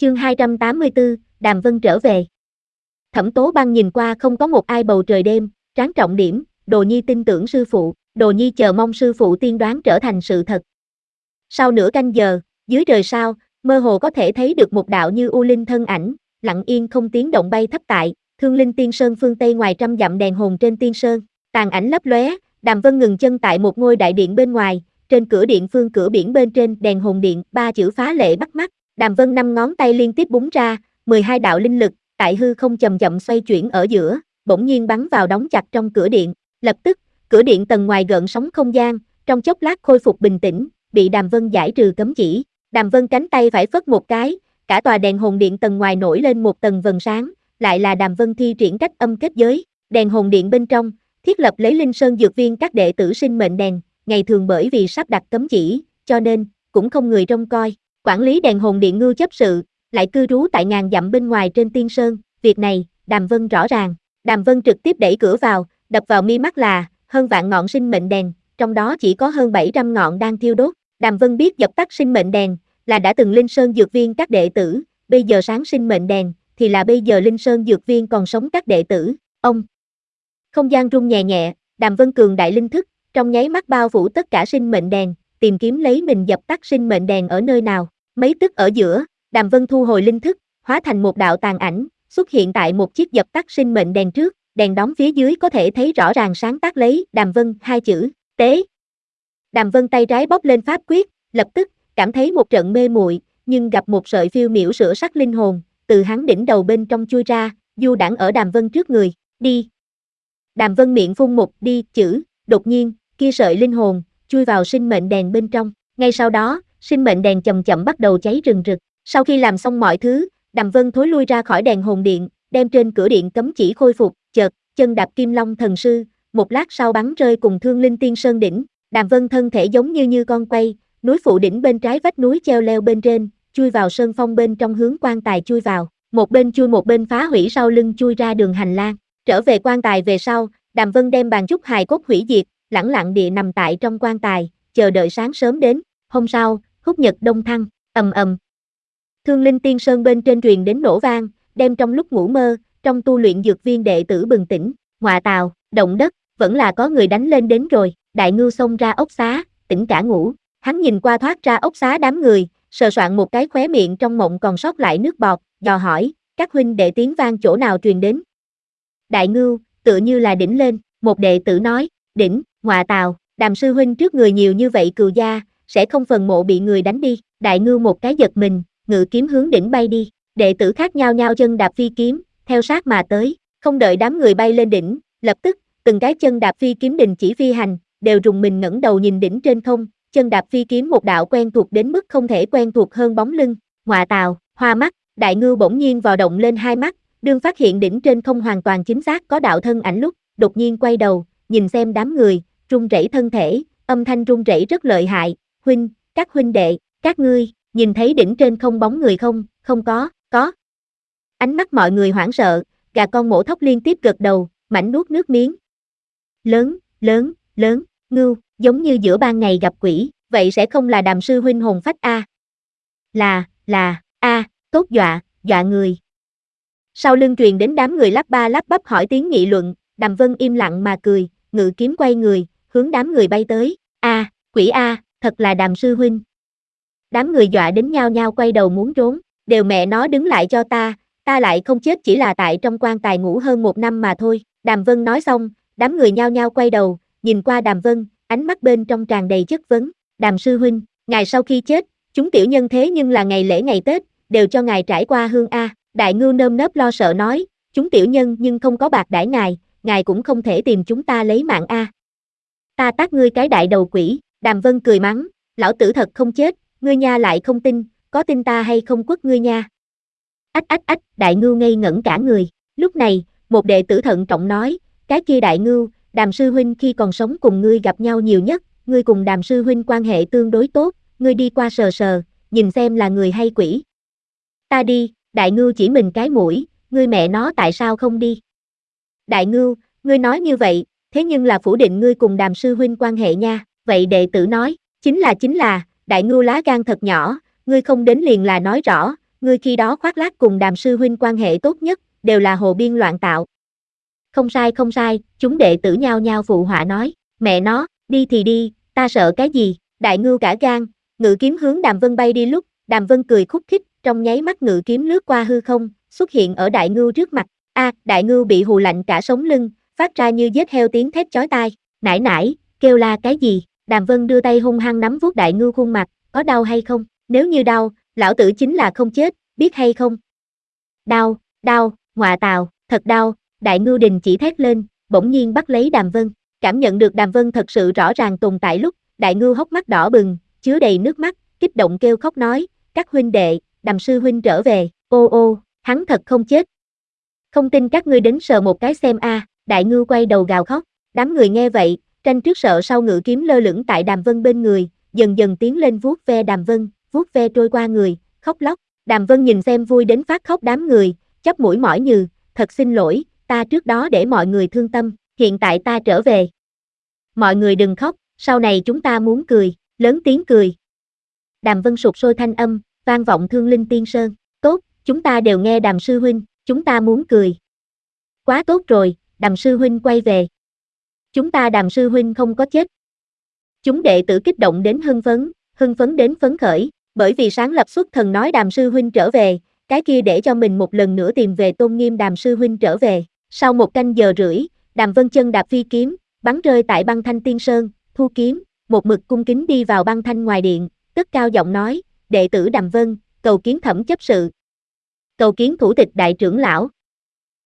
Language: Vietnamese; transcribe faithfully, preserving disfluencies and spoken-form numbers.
Chương hai trăm tám mươi tư, Đàm Vân trở về. Thẩm Tố Băng nhìn qua không có một ai bầu trời đêm, tráng trọng điểm, Đồ Nhi tin tưởng sư phụ, Đồ Nhi chờ mong sư phụ tiên đoán trở thành sự thật. Sau nửa canh giờ, dưới trời sao, mơ hồ có thể thấy được một đạo như u linh thân ảnh, lặng yên không tiếng động bay thấp tại Thương Linh Tiên Sơn phương Tây ngoài trăm dặm đèn hồn trên tiên sơn, tàn ảnh lấp lóe, Đàm Vân ngừng chân tại một ngôi đại điện bên ngoài, trên cửa điện phương cửa biển bên trên đèn hồn điện, ba chữ phá lệ bắt mắt. Đàm Vân năm ngón tay liên tiếp búng ra, mười hai đạo linh lực, tại hư không chậm chậm xoay chuyển ở giữa, bỗng nhiên bắn vào đóng chặt trong cửa điện. Lập tức, cửa điện tầng ngoài gợn sóng không gian, trong chốc lát khôi phục bình tĩnh, bị Đàm Vân giải trừ cấm chỉ. Đàm Vân cánh tay phải phất một cái, cả tòa đèn hồn điện tầng ngoài nổi lên một tầng vầng sáng, lại là Đàm Vân thi triển cách âm kết giới. Đèn hồn điện bên trong, thiết lập lấy Linh Sơn dược viên các đệ tử sinh mệnh đèn, ngày thường bởi vì sắp đặt cấm chỉ, cho nên cũng không người trông coi. Quản lý đèn hồn điện Ngưu chấp sự, lại cư trú tại ngàn dặm bên ngoài trên tiên sơn, việc này, Đàm Vân rõ ràng. Đàm Vân trực tiếp đẩy cửa vào, đập vào mi mắt là hơn vạn ngọn sinh mệnh đèn, trong đó chỉ có hơn bảy trăm ngọn đang thiêu đốt. Đàm Vân biết dập tắt sinh mệnh đèn là đã từng Linh Sơn dược viên các đệ tử, bây giờ sáng sinh mệnh đèn thì là bây giờ Linh Sơn dược viên còn sống các đệ tử. Ông không gian rung nhẹ nhẹ, Đàm Vân cường đại linh thức, trong nháy mắt bao phủ tất cả sinh mệnh đèn, tìm kiếm lấy mình dập tắt sinh mệnh đèn ở nơi nào. Mấy tức ở giữa, Đàm Vân thu hồi linh thức, hóa thành một đạo tàn ảnh, xuất hiện tại một chiếc dập tắt sinh mệnh đèn trước, đèn đóm phía dưới có thể thấy rõ ràng sáng tác lấy Đàm Vân hai chữ, tế. Đàm Vân tay trái bóp lên pháp quyết, lập tức cảm thấy một trận mê muội, nhưng gặp một sợi phiêu miểu sữa sắc linh hồn, từ hắn đỉnh đầu bên trong chui ra, du đãng ở Đàm Vân trước người, đi. Đàm Vân miệng phun một đi chữ, đột nhiên, kia sợi linh hồn chui vào sinh mệnh đèn bên trong, ngay sau đó, sinh mệnh đèn chậm chậm bắt đầu cháy rừng rực. Sau khi làm xong mọi thứ, Đàm Vân thối lui ra khỏi đèn hồn điện, đem trên cửa điện cấm chỉ khôi phục, chợt, chân đạp Kim Long thần sư, một lát sau bắn rơi cùng Thương Linh Tiên Sơn đỉnh. Đàm Vân thân thể giống như như con quay, núi phụ đỉnh bên trái vách núi treo leo bên trên, chui vào sơn phong bên trong hướng quan tài chui vào, một bên chui một bên phá hủy sau lưng chui ra đường hành lang. Trở về quan tài về sau, Đàm Vân đem bàn trúc hài cốt hủy diệt, lẳng lặng địa nằm tại trong quan tài, chờ đợi sáng sớm đến. Hôm sau, húc nhật đông thăng, ầm ầm. Thương Linh Tiên Sơn bên trên truyền đến nổ vang, đem trong lúc ngủ mơ, trong tu luyện dược viên đệ tử bừng tỉnh. Ngoạ tào, động đất, vẫn là có người đánh lên đến rồi. Đại Ngưu xông ra ốc xá, tỉnh cả ngủ. Hắn nhìn qua thoát ra ốc xá đám người, sờ soạn một cái khóe miệng trong mộng còn sót lại nước bọt, dò hỏi, các huynh đệ tiếng vang chỗ nào truyền đến. Đại Ngưu, tựa như là đỉnh lên, một đệ tử nói, đỉnh, ngoạ tào, Đàm sư huynh trước người nhiều như vậy cừu gia, sẽ không phần mộ bị người đánh đi. Đại Ngưu một cái giật mình, ngự kiếm hướng đỉnh bay đi, đệ tử khác nhau nhau chân đạp phi kiếm, theo sát mà tới, không đợi đám người bay lên đỉnh, lập tức, từng cái chân đạp phi kiếm đình chỉ phi hành, đều rùng mình ngẩng đầu nhìn đỉnh trên không, chân đạp phi kiếm một đạo quen thuộc đến mức không thể quen thuộc hơn bóng lưng. Ngoạ tào, hoa mắt, Đại Ngưu bỗng nhiên vào động lên hai mắt, đương phát hiện đỉnh trên không hoàn toàn chính xác có đạo thân ảnh lúc, đột nhiên quay đầu, nhìn xem đám người, run rẩy thân thể, âm thanh run rẩy rất lợi hại, huynh, các huynh đệ, các ngươi, nhìn thấy đỉnh trên không bóng người không, không có, có. Ánh mắt mọi người hoảng sợ, gà con mổ thóc liên tiếp gật đầu, mảnh nuốt nước miếng. Lớn, lớn, lớn, Ngưu, giống như giữa ban ngày gặp quỷ, vậy sẽ không là Đàm sư huynh hồn phách a? À? Là, là, a, à, tốt dọa, dọa người. Sau lưng truyền đến đám người lắp ba lắp bắp hỏi tiếng nghị luận, Đàm Vân im lặng mà cười, ngự kiếm quay người, hướng đám người bay tới, a, à, quỷ a, à, thật là Đàm sư huynh. Đám người dọa đến nhao nhao quay đầu muốn trốn, đều mẹ nó đứng lại cho ta, ta lại không chết chỉ là tại trong quan tài ngủ hơn một năm mà thôi. Đàm Vân nói xong, đám người nhao nhao quay đầu, nhìn qua Đàm Vân, ánh mắt bên trong tràn đầy chất vấn. Đàm sư huynh, ngài sau khi chết, chúng tiểu nhân thế nhưng là ngày lễ ngày Tết, đều cho ngài trải qua hương a. Đại Ngưu nơm nớp lo sợ nói, chúng tiểu nhân nhưng không có bạc đãi ngài, ngài cũng không thể tìm chúng ta lấy mạng a. Ta tát ngươi cái đại đầu quỷ. Đàm Vân cười mắng, lão tử thật không chết, ngươi nha lại không tin, có tin ta hay không quất ngươi nha. Ách ách ách, Đại Ngưu ngây ngẩn cả người. Lúc này, một đệ tử thận trọng nói, cái kia Đại Ngưu, Đàm sư huynh khi còn sống cùng ngươi gặp nhau nhiều nhất, ngươi cùng Đàm sư huynh quan hệ tương đối tốt, ngươi đi qua sờ sờ, nhìn xem là người hay quỷ. Ta đi. Đại Ngưu chỉ mình cái mũi, ngươi mẹ nó tại sao không đi? Đại Ngưu, ngươi nói như vậy, thế nhưng là phủ định ngươi cùng Đàm sư huynh quan hệ nha. Vậy đệ tử nói, chính là chính là, Đại Ngưu lá gan thật nhỏ, ngươi không đến liền là nói rõ, ngươi khi đó khoác lác cùng Đàm sư huynh quan hệ tốt nhất, đều là hồ biên loạn tạo. Không sai không sai, chúng đệ tử nhao nhao phụ họa nói, mẹ nó, đi thì đi, ta sợ cái gì, Đại Ngưu cả gan, ngự kiếm hướng Đàm Vân bay đi lúc, Đàm Vân cười khúc khích, trong nháy mắt ngự kiếm lướt qua hư không, xuất hiện ở Đại Ngưu trước mặt, a, Đại Ngưu bị hù lạnh cả sống lưng, phát ra như giết heo tiếng thét chói tai, nải nải, kêu la cái gì, Đàm Vân đưa tay hung hăng nắm vuốt Đại Ngưu khuôn mặt, có đau hay không, nếu như đau, lão tử chính là không chết, biết hay không? Đau, đau, ngọa tào, thật đau, Đại Ngưu đình chỉ thét lên, bỗng nhiên bắt lấy Đàm Vân, cảm nhận được Đàm Vân thật sự rõ ràng tồn tại lúc, Đại Ngưu hốc mắt đỏ bừng, chứa đầy nước mắt, kích động kêu khóc nói, các huynh đệ, Đàm sư huynh trở về, ô ô, hắn thật không chết. Không tin các ngươi đến sờ một cái xem a, Đại Ngưu quay đầu gào khóc, đám người nghe vậy, tranh trước sợ sau ngự kiếm lơ lửng tại Đàm Vân bên người, dần dần tiến lên vuốt ve Đàm Vân, vuốt ve trôi qua người, khóc lóc, Đàm Vân nhìn xem vui đến phát khóc đám người, chắp mũi mỏi nhừ, thật xin lỗi, ta trước đó để mọi người thương tâm, hiện tại ta trở về. Mọi người đừng khóc, sau này chúng ta muốn cười, lớn tiếng cười. Đàm Vân sụt sôi thanh âm, vang vọng Thương Linh Tiên Sơn, tốt, chúng ta đều nghe Đàm sư huynh, chúng ta muốn cười. Quá tốt rồi, Đàm sư huynh quay về. Chúng ta Đàm sư huynh không có chết. Chúng đệ tử kích động đến hưng phấn, hưng phấn đến phấn khởi, bởi vì sáng lập xuất thần nói Đàm sư huynh trở về, cái kia để cho mình một lần nữa tìm về tôn nghiêm Đàm sư huynh trở về. Sau một canh giờ rưỡi, Đàm Vân chân đạp phi kiếm, bắn rơi tại Băng Thanh Tiên Sơn, thu kiếm, một mực cung kính đi vào Băng Thanh ngoài điện, cất cao giọng nói, đệ tử Đàm Vân, cầu kiến thẩm chấp sự. Cầu kiến thủ tịch đại trưởng lão,